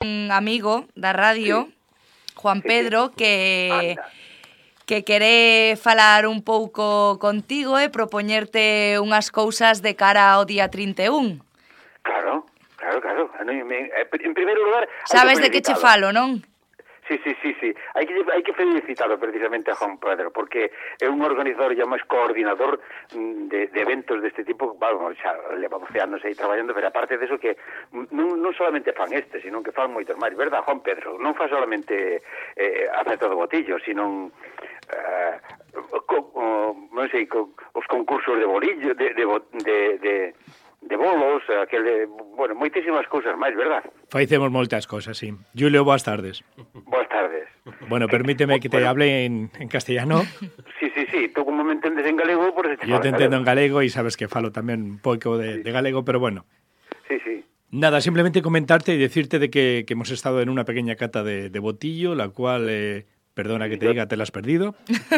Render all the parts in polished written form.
un amigo da radio, Juan Pedro, que quere falar un pouco contigo e propoñerte unhas cousas de cara ao día 31. Claro. En primeiro lugar... Sabes de que che falo, non? Sí. Hai que felicitarlo precisamente a Juan Pedro, porque é un organizador e máis coordinador de eventos deste tipo. Vamos, xa levamos anos aí traballando, pero aparte de eso que non solamente fan sino que fan moitos máis, verdad, Juan Pedro? Non fa solamente a festa do botillo, sino non sei, os concursos de bolillo, de bolos, bueno, moitísimas cousas máis, verdad? Facemos moitas cousas, sí. Julio, boas tardes. Boas tardes. Bueno, permíteme que te hable en castellano. Sí. Tú como me entendes en galego, por eso Yo te entendo en galego y sabes que falo tamén un pouco de galego, pero bueno. Sí. Nada, simplemente comentarte y decirte de que hemos estado en una pequeña cata de botillo, la cual... Perdona que te diga, te la has perdido.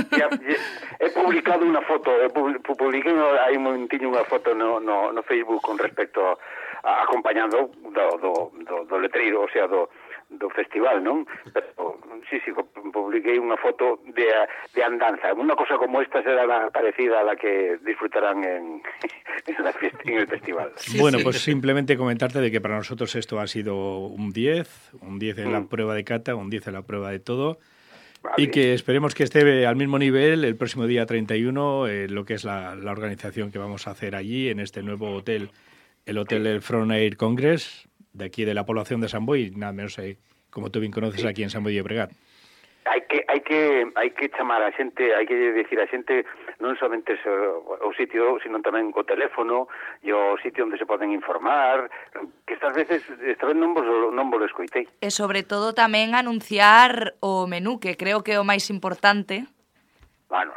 He publicado unha foto, publiquei hai un momentiño unha foto no Facebook con respecto a acompañando do letreiro, o sea, do festival, non? Pero, sí, publiquei unha foto de andanza. Unha cosa como esta será parecida a la que disfrutarán en el festival. Bueno, pues simplemente comentarte de que para nosotros esto ha sido un 10 en la prueba de cata, un 10 en la prueba de todo. Vale. Y que esperemos que esté al mismo nivel el próximo día 31, lo que es la organización que vamos a hacer allí, en este nuevo hotel, el Hotel Front Air Congress, de aquí de la población de Sant Boi, nada menos, como tú bien conoces, aquí en Sant Boi de Llobregat. Hai que chamar a xente, hai que decir a xente non somente o sitio, sino tamén o teléfono e o sitio onde se poden informar, que estas veces non vos escoitei. E sobre todo tamén anunciar o menú, que creo que é o máis importante. Bueno,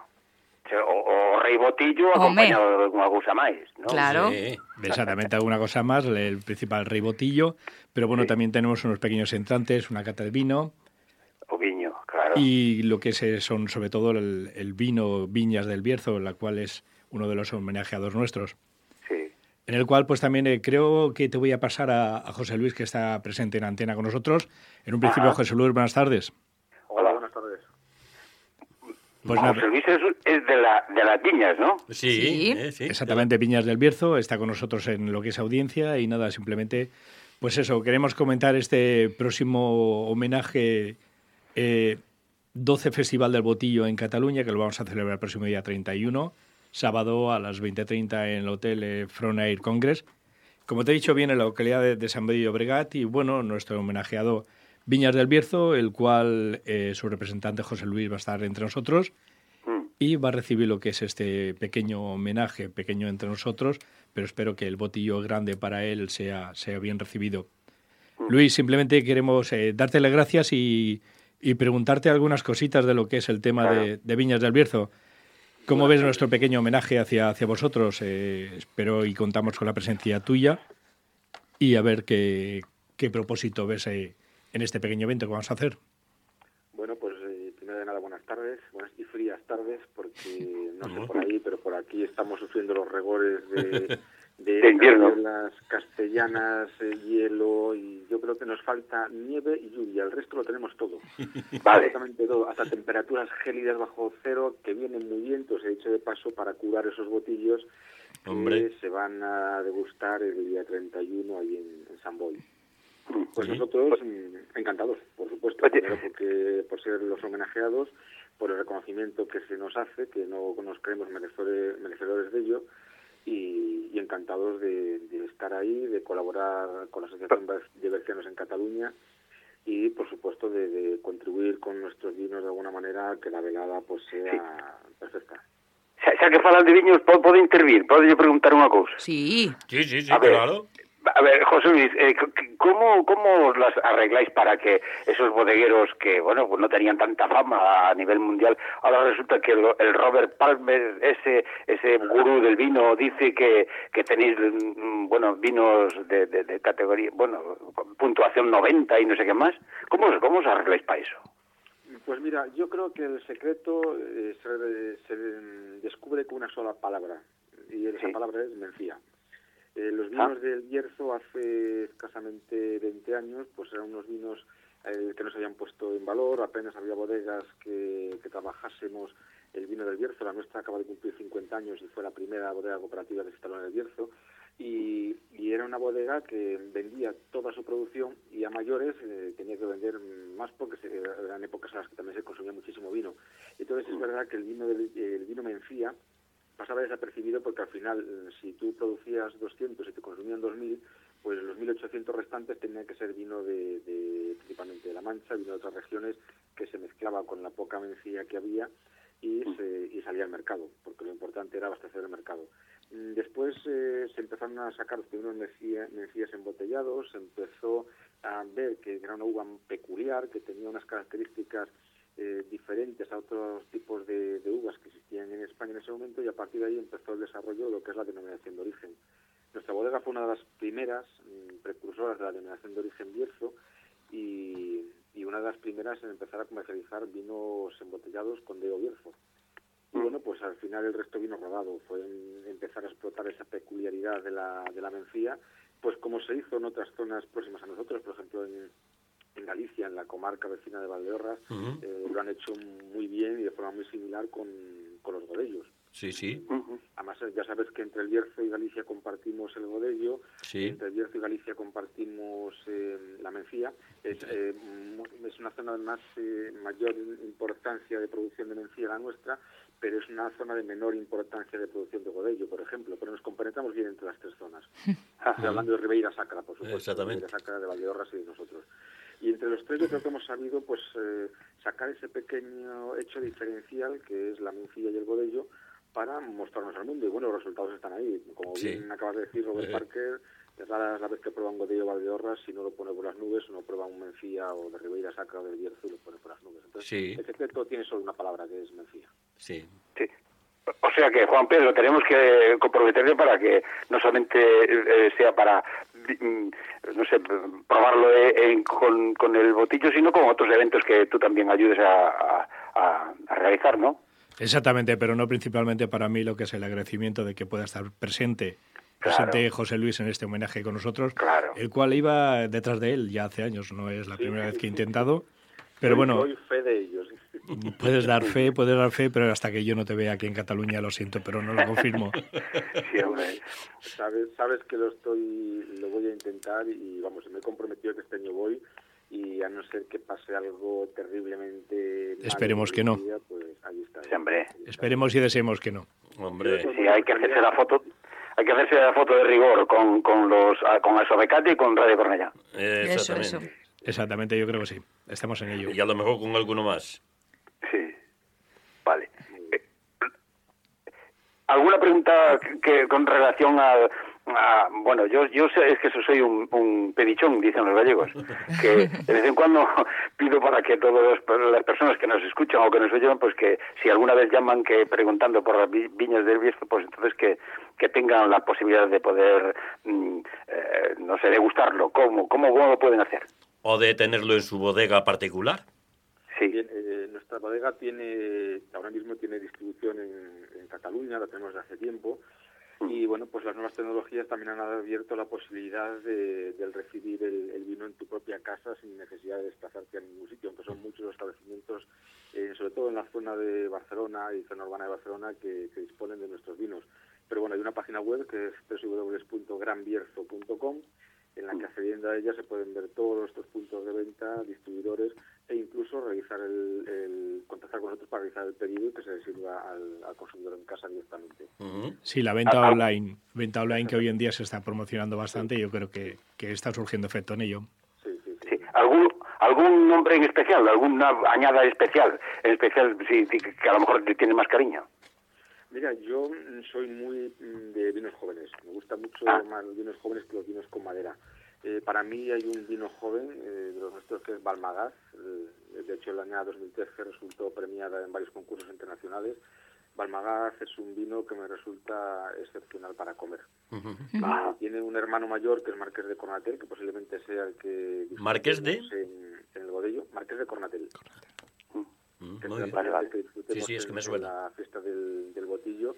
o rei botillo acompañado de alguna cousa máis, ¿no? Claro. Sí, exactamente, alguna cosa más, el principal rei botillo, pero bueno, también tenemos unos pequeños entrantes, una cata de vino. O viño, claro. Y lo que son sobre todo el vino Viñas del Bierzo, la cual es uno de los homenajeados nuestros. Sí. En el cual pues también creo que te voy a pasar a José Luis, que está presente en antena con nosotros. En un principio, José Luis, buenas tardes. Hola, buenas tardes. Pues José Luis es de las viñas, ¿no? Sí. Exactamente, Viñas del Bierzo, está con nosotros en lo que es audiencia y nada, simplemente, pues eso, queremos comentar este próximo homenaje 12 Festival del Botillo en Cataluña, que lo vamos a celebrar el próximo día 31, sábado a las 20:30 en el Hotel Front Air Congress. Como te he dicho, viene la localidad de Sant Boi de Llobregat y, bueno, nuestro homenajeado Viñas del Bierzo, el cual su representante José Luis va a estar entre nosotros y va a recibir lo que es este pequeño homenaje, pequeño entre nosotros, pero espero que el botillo grande para él sea bien recibido. Luis, simplemente queremos darte las gracias y preguntarte algunas cositas de lo que es el tema de Viñas del Bierzo. ¿Cómo ves nuestro pequeño homenaje hacia vosotros? Espero y contamos con la presencia tuya y a ver qué propósito ves en este pequeño evento que vamos a hacer. Bueno, pues primero de nada buenas tardes, buenas y frías tardes, porque no sé por ahí, pero por aquí estamos sufriendo los rigores de invierno, las castellanas, hielo, y yo creo que nos falta nieve y lluvia, el resto lo tenemos todo. Vale. Absolutamente todo, hasta temperaturas gélidas bajo cero, que vienen muy bien, pues he dicho de paso, para curar esos botillos que se van a degustar el día 31 ahí en Sant Boi. Pues nosotros encantados, por supuesto, primero porque por ser los homenajeados, por el reconocimiento que se nos hace, que no nos creemos merecedores de ello, y encantados de estar ahí, de colaborar con la Asociación de Bercianos en Cataluña y, por supuesto, de contribuir con nuestros vinos de alguna manera a que la velada pues sea perfecta. Xa que falan de viños, pode intervir, pode preguntar unha cousa. Sí, claro. A ver, José Luis, ¿cómo os las arregláis para que esos bodegueros que, bueno, pues no tenían tanta fama a nivel mundial, ahora resulta que el Robert Palmer, ese gurú del vino, dice que tenéis, bueno, vinos de categoría, bueno, puntuación 90 y no sé qué más? ¿Cómo os arregláis para eso? Pues mira, yo creo que el secreto se descubre con una sola palabra, y esa palabra es Mencía. Los vinos del Bierzo hace escasamente 20 años, pues eran unos vinos que no se habían puesto en valor, apenas había bodegas que trabajásemos el vino del Bierzo. La nuestra acaba de cumplir 50 años y fue la primera bodega cooperativa que se instaló en el Bierzo, y era una bodega que vendía toda su producción y a mayores tenía que vender más porque eran épocas en las que también se consumía muchísimo vino. Entonces es verdad que el vino Mencía pasaba desapercibido porque al final, si tú producías 200 y te consumían 2.000, pues los 1.800 restantes tenían que ser vino principalmente de La Mancha, vino de otras regiones, que se mezclaba con la poca mencía que había y salía al mercado, porque lo importante era abastecer el mercado. Después se empezaron a sacar los primeros mencías embotellados, se empezó a ver que era una uva peculiar, que tenía unas características diferentes a otros tipos de uvas que existían en España en ese momento, y a partir de ahí empezó el desarrollo de lo que es la denominación de origen. Nuestra bodega fue una de las primeras precursoras de la denominación de origen Bierzo y una de las primeras en empezar a comercializar vinos embotellados con DO Bierzo. Y bueno, pues al final el resto vino rodado, fue empezar a explotar esa peculiaridad de la mencía, pues como se hizo en otras zonas próximas a nosotros, por ejemplo en Galicia, en la comarca vecina de Valdeorras, lo han hecho muy bien y de forma muy similar con los godellos. Sí, sí. Además, ya sabes que entre el Bierzo y Galicia compartimos el godello, sí. Entre el Bierzo y Galicia compartimos la mencía. Es una zona de mayor importancia de producción de mencía la nuestra, pero es una zona de menor importancia de producción de godello, por ejemplo, pero nos compenetramos bien entre las tres zonas. Estoy hablando de Ribeira Sacra, por supuesto. Exactamente. Ribeira Sacra, de Valdeorras y de nosotros. Y entre los tres yo creo que hemos sabido pues sacar ese pequeño hecho diferencial que es la mencía y el godello para mostrarnos al mundo. Y bueno, los resultados están ahí. Como bien acabas de decir, Robert Parker, es rara la vez que prueba un godello Valdeorras, si no lo pone por las nubes, uno prueba un mencía o de Ribeira Sacra o del Bierzo y lo pone por las nubes. Entonces, el secreto tiene solo una palabra, que es mencía. Sí. O sea que, Juan Pedro, tenemos que comprometerle para que no solamente sea para, no sé, probarlo con el botillo, sino con otros eventos que tú también ayudes a realizar, ¿no? Exactamente, pero no principalmente para mí lo que es el agradecimiento de que pueda estar presente José Luis en este homenaje con nosotros, el cual iba detrás de él ya hace años, no es la primera vez que he intentado, pero bueno, soy fe de ellos. Puedes dar fe, pero hasta que yo no te vea aquí en Cataluña, lo siento, pero no lo confirmo. Sí, hombre. Sabes que lo voy a intentar y vamos, me he comprometido que este año voy, y a no ser que pase algo terriblemente mal, esperemos que no. Pues ahí está. Sí, hombre. Esperemos y deseemos que no. Hombre. Sí, hay que hacerse la foto. Hay que hacerse la foto de rigor con Asobecate y con Radio Cornellá. Exactamente. Eso. Exactamente, yo creo que sí. Estamos en ello. Y a lo mejor con alguno más. Sí. Vale. ¿Alguna pregunta que con relación bueno, yo sé, es que soy un pedichón, dicen los gallegos, que de vez en cuando pido para que todas las personas que nos escuchan o que nos oyen, pues que si alguna vez llaman que preguntando por las viñas del Bierzo, pues entonces que tengan la posibilidad de poder, no sé, degustarlo. ¿Cómo lo pueden hacer? O de tenerlo en su bodega particular. Sí. Bien, nuestra bodega ahora mismo tiene distribución en Cataluña, la tenemos desde hace tiempo, y bueno, pues las nuevas tecnologías también han abierto la posibilidad del recibir el vino en tu propia casa sin necesidad de desplazarte a ningún sitio, aunque son muchos los establecimientos, sobre todo en la zona de Barcelona y zona urbana de Barcelona, que disponen de nuestros vinos. Pero bueno, hay una página web que es www.granbierzo.com, en la que accediendo a ella se pueden ver todos nuestros puntos de venta, distribuidores, e incluso realizar contactar con nosotros para realizar el pedido y que se le sirva al consumidor en casa directamente. Sí, la venta online que hoy en día se está promocionando bastante, yo creo que está surgiendo efecto en ello. Sí. ¿Algún nombre en especial, alguna añada especial, sí, que a lo mejor le tiene más cariño? Mira, yo soy muy de vinos jóvenes. Me gustan mucho más los vinos jóvenes que los vinos con madera. Para mí hay un vino joven de los nuestros que es Balmagaz. De hecho, el año 2013 resultó premiada en varios concursos internacionales. Balmagaz es un vino que me resulta excepcional para comer. Tiene un hermano mayor que es Marqués de Cornatel, que posiblemente sea el que... ¿Marqués de? En el Godello. Marqués de Cornatel. Vale. Que disfrutemos Sí, es que me suena. en la fiesta del botillo,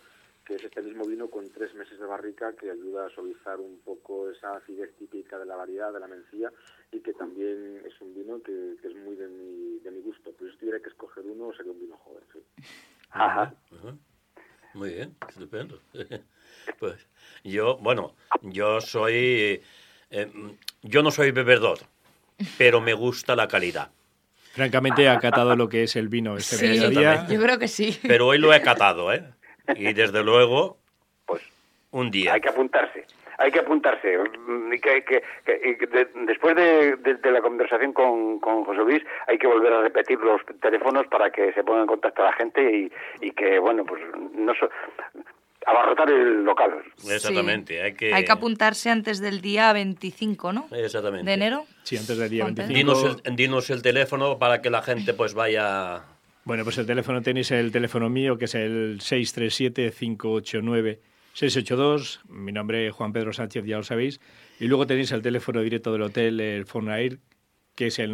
que es este mismo vino con 3 meses de barrica, que ayuda a suavizar un poco esa acidez típica de la variedad, de la mencía, y que también es un vino que es muy de mi gusto. Pero si tuviera que escoger uno, sería un vino joven. Sí. Ajá. Muy bien, estupendo. Pues yo soy... yo no soy bebedor, pero me gusta la calidad. Francamente, ha catado lo que es el vino este Sí, mediodía. yo creo que sí. Pero hoy lo he catado, ¿eh? Y desde luego, Pues un día. hay que apuntarse. Después de la conversación con José Luis, hay que volver a repetir los teléfonos para que se ponga en contacto a la gente y que, bueno, pues abarrotar el local. Exactamente. Sí. Hay que apuntarse antes del día 25, ¿no? Exactamente. ¿De enero? Sí, antes del día 25. Dinos el teléfono para que la gente pues vaya... Bueno, pues el teléfono, tenéis el teléfono mío, que es el 637-589-682. Mi nombre es Juan Pedro Sánchez, ya lo sabéis. Y luego tenéis el teléfono directo del hotel, el Fonair, que es el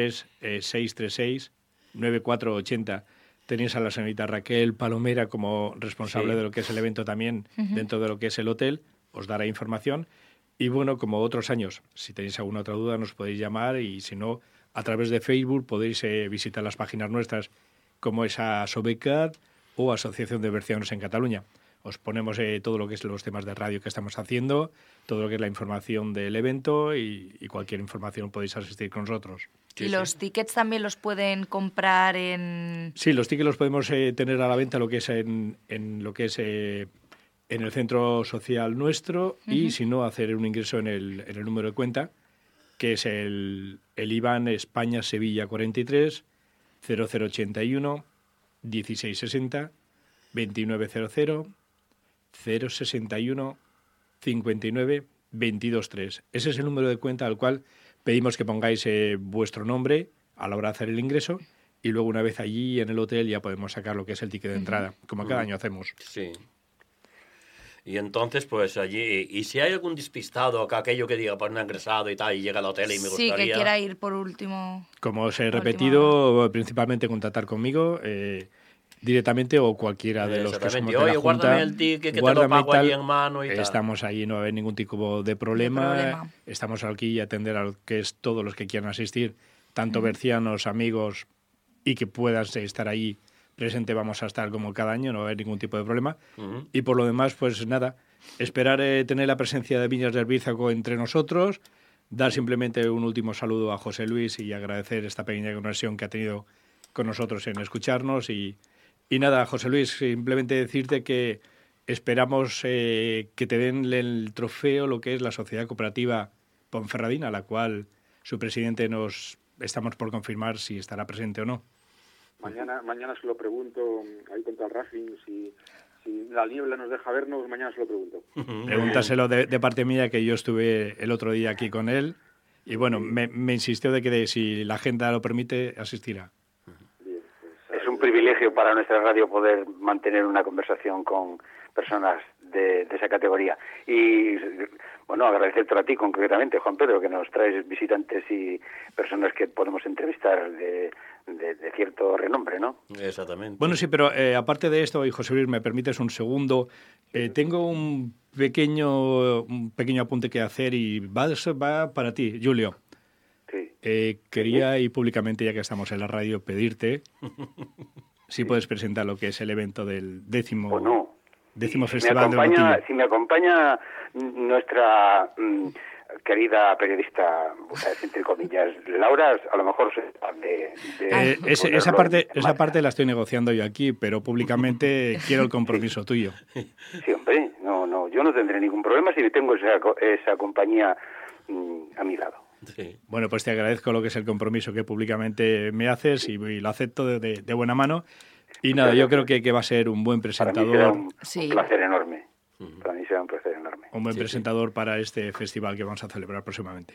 93-636-9480. Tenéis a la señorita Raquel Palomera como responsable de lo que es el evento también dentro de lo que es el hotel. Os dará información. Y bueno, como otros años, si tenéis alguna otra duda nos podéis llamar y si no, a través de Facebook podéis visitar las páginas nuestras como es Sobecat o Asociación de Bercianos en Cataluña. Os ponemos todo lo que es los temas de radio que estamos haciendo, todo lo que es la información del evento y cualquier información podéis asistir con nosotros. ¿Y los tickets también los pueden comprar en...? Sí, los tickets los podemos tener a la venta lo que es en lo que es en el centro social nuestro y si no, hacer un ingreso en el número de cuenta, que es el IBAN España Sevilla 43 0081 1660 2900 061 59 223. Ese es el número de cuenta al cual pedimos que pongáis vuestro nombre a la hora de hacer el ingreso y luego una vez allí en el hotel ya podemos sacar lo que es el ticket de entrada, como cada año hacemos. Sí. Y entonces, pues allí... Y si hay algún despistado, aquello que diga, pues no ha ingresado y tal, y llega al hotel y me gustaría... Sí, que quiera ir por último... Como os he repetido, principalmente contactar conmigo directamente o cualquiera de los que somos de la Junta. Guárdame el ticket que te lo pago allí en mano y tal. Estamos allí, no va a haber ningún tipo de problema. Estamos aquí y atender a lo que es todos los que quieran asistir, tanto bercianos, amigos y que puedan estar ahí presente, vamos a estar como cada año, no va a haber ningún tipo de problema. Y por lo demás, pues nada, esperar tener la presencia de Viñas del Bírzaco entre nosotros, dar simplemente un último saludo a José Luis y agradecer esta pequeña conexión que ha tenido con nosotros en escucharnos. Y nada, José Luis, simplemente decirte que esperamos que te den el trofeo, lo que es la Sociedad Cooperativa Ponferradina, la cual su presidente estamos por confirmar si estará presente o no. Mañana se lo pregunto ahí contra el Racing, si la niebla nos deja vernos, mañana se lo pregunto. Pregúntaselo de parte mía, que yo estuve el otro día aquí con él y bueno, me insistió de que si la agenda lo permite, asistirá. Bien, Es un privilegio para nuestra radio poder mantener una conversación con personas de esa categoría. Y bueno, agradecerte a ti concretamente, Juan Pedro, que nos traes visitantes y personas que podemos entrevistar de cierto renombre, ¿no? Exactamente. Bueno, sí, pero aparte de esto, y José Luis, me permites un segundo, tengo un pequeño apunte que hacer y va para ti, Julio. Sí. Quería, y públicamente, ya que estamos en la radio, pedirte si puedes presentar lo que es el evento del décimo Festival de Botilla. Si me acompaña nuestra querida periodista, entre comillas, Laura, a lo mejor esa parte la estoy negociando yo aquí, pero públicamente quiero el compromiso tuyo. Sí, hombre, no, yo no tendré ningún problema si tengo esa compañía a mi lado. Sí. Bueno, pues te agradezco lo que es el compromiso que públicamente me haces y lo acepto de buena mano. Y nada, yo creo que va a ser un buen presentador. Para mí será un placer enorme. Para mí será un placer enorme. Un buen presentador para este festival que vamos a celebrar próximamente.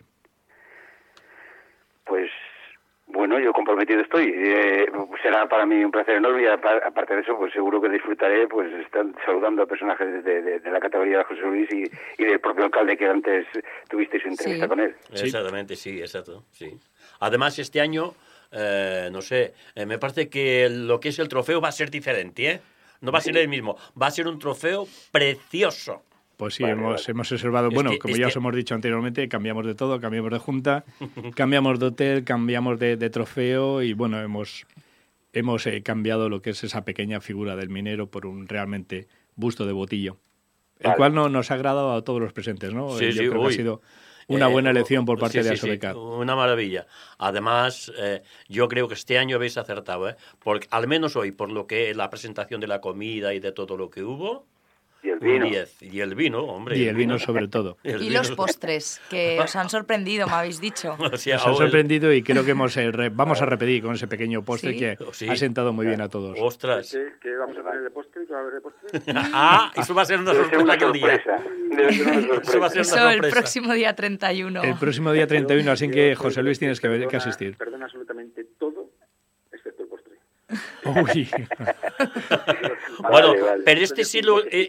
Pues bueno, yo comprometido estoy. Será para mí un placer enorme y aparte de eso, pues seguro que disfrutaré pues saludando a personajes de la categoría de José Luis y del propio alcalde que antes tuviste su entrevista con él. Exactamente, sí, exacto. Sí. Además, este año, no sé, me parece que lo que es el trofeo va a ser diferente, ¿eh? No va a ser el mismo. Va a ser un trofeo precioso. Pues sí, hemos observado, bueno, como ya os hemos dicho anteriormente, cambiamos de todo, cambiamos de junta, cambiamos de hotel, cambiamos de trofeo y bueno, hemos cambiado lo que es esa pequeña figura del minero por un realmente busto de Botillo, el cual nos ha agradado a todos los presentes, ¿no? Sí, Yo creo que ha sido una buena elección por parte de Asobecar. Sí, una maravilla. Además, yo creo que este año habéis acertado, porque al menos hoy, por lo que es la presentación de la comida y de todo lo que hubo, y el vino. 10. Y el vino, hombre. Y el vino sobre todo. Y los postres, que os han sorprendido, me habéis dicho. Nos han sorprendido y creo que vamos a repetir con ese pequeño postre que ha sentado muy bien a todos. ¡Ostras! ¿Qué vamos a tener de postre? ¿Qué va a haber de postre? Eso va a ser una sorpresa aquel día. Eso va a ser una sorpresa. El próximo día 31. El próximo día 31, así que José Luis tienes que asistir. Perdona absolutamente todo, excepto el postre. Uy. Bueno, vale. Pero este sí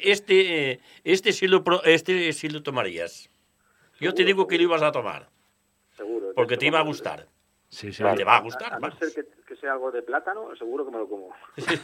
lo tomarías. Yo te digo que lo ibas a tomar. Seguro. Porque te iba a gustar. Sí. Te va a gustar. A no ser que sea algo de plátano, seguro que me lo como.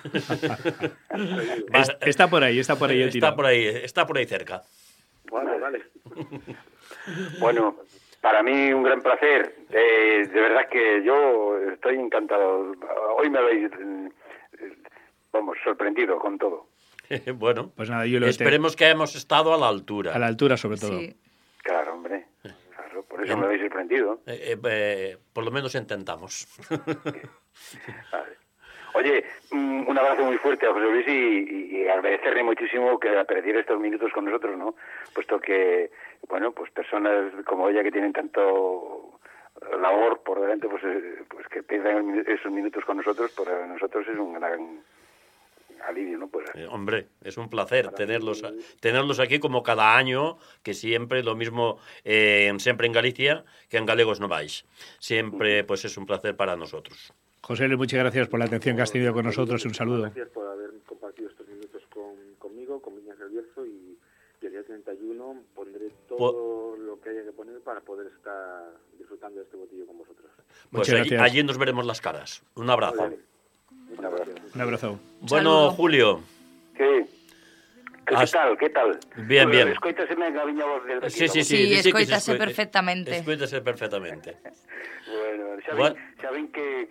Está por ahí el tiro. Está por ahí cerca. Bueno, vale. Bueno, para mí un gran placer. De verdad que yo estoy encantado. Hoy me habéis, sorprendido con todo. Bueno, pues nada, esperemos que hayamos estado a la altura. A la altura, sobre todo. Sí. Claro, hombre. Claro, por eso me habéis sorprendido. Por lo menos intentamos. Vale. Oye, un abrazo muy fuerte a José Luis y agradecerle muchísimo que perdiera estos minutos con nosotros, ¿no? Puesto que, bueno, pues personas como ella que tienen tanto labor por delante, pues que pierdan esos minutos con nosotros, para nosotros es un gran alivio, ¿no? Pues, hombre, es un placer tenerlos aquí como cada año, que siempre lo mismo, siempre en Galicia, que en Galegos no vais. Siempre, pues es un placer para nosotros. José Luis, muchas gracias por la atención que has tenido con nosotros. Un saludo. Gracias por haber compartido estos minutos conmigo, con Viñas del Bierzo, y el día 31 pondré todo lo que haya que poner para poder estar disfrutando de este botillo con vosotros. Pues allí nos veremos las caras. Un abrazo. Vale. Un abrazo. Bueno, saludo. Julio. Sí. ¿Qué tal? Bien, bien. Escoítase a viña voz del vecino. Sí, escoítase perfectamente. Escoítase perfectamente. Bueno, saben que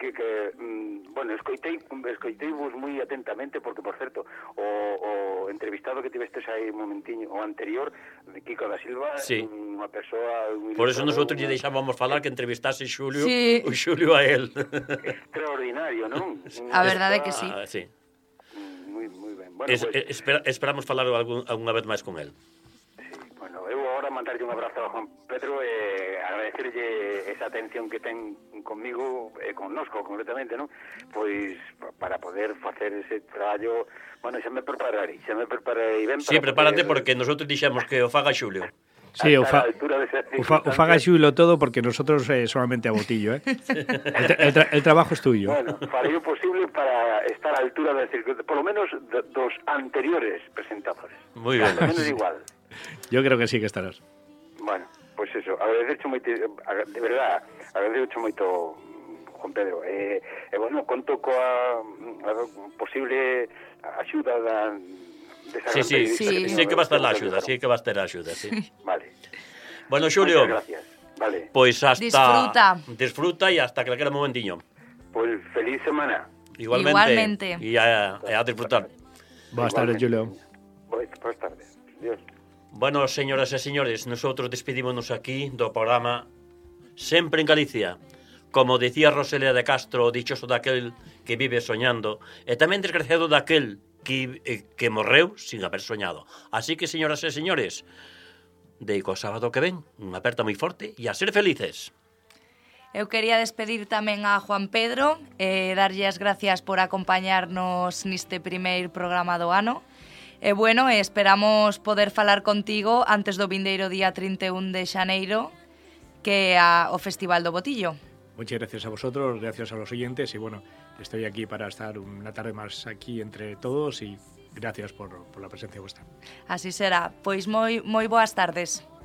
escoiteivos moi atentamente, porque, por certo, o entrevistado que tivestes aí un momentiño, o anterior, de Kiko da Silva, unha persoa... Por eso nosotros lle deixábamos falar que entrevistase Xulio, o Xulio a él. Extraordinario, non? A verdade é que sí. Sí. Moi ben. Bueno, esperamos falar algunha vez máis con él. Bueno, eu agora mandarlle un abrazo a Juan Pedro e agradecerlle esa atención que ten conmigo e connosco concretamente, non? Pois para poder facer ese traballo, bueno, xa me prepararei ben. Sí, prepárate porque nosotros dixemos que o faga Xulio. Sí, o faga Xulio todo porque nosotros solamente a botillo, ¿eh? El trabajo es tuyo. Bueno, farei o posible para estar a altura de por lo menos dos anteriores presentadores. Muy bien. Al menos igual. Yo creo que sí que estarás. Bueno, pues eso, agradecercho moito, de verdad, agradecercho moito, Juan Pedro. Bueno, conto coa posible axuda Sí que va a estar la axuda, sí. Vale. Bueno, Xulio. Gracias. Vale. Pois hasta... Disfruta e hasta que le quede un momentiño. Pois feliz semana. Igualmente. E a disfrutar. Buenas tardes, Xulio. Buenas tardes. Dios. Bueno, señoras e señores, nosotros despedímonos aquí do programa Sempre en Galicia. Como decía Roselia de Castro, dichoso daquel que vive soñando, e tamén desgraciado daquel que morreu sin haber soñado. Así que, señoras e señores, deico sábado que ven, unha aperta moi forte e a ser felices. Eu quería despedir tamén a Juan Pedro e darlle as gracias por acompañarnos neste primeiro programa do ano. E bueno, esperamos poder falar contigo antes do vindeiro día 31 de xaneiro, que é o Festival do Botillo. Muchas gracias a vosotros, gracias a los oyentes y bueno, estoy aquí para estar una tarde más aquí entre todos y gracias por la presencia vuestra. Así será. Pois moi boas tardes.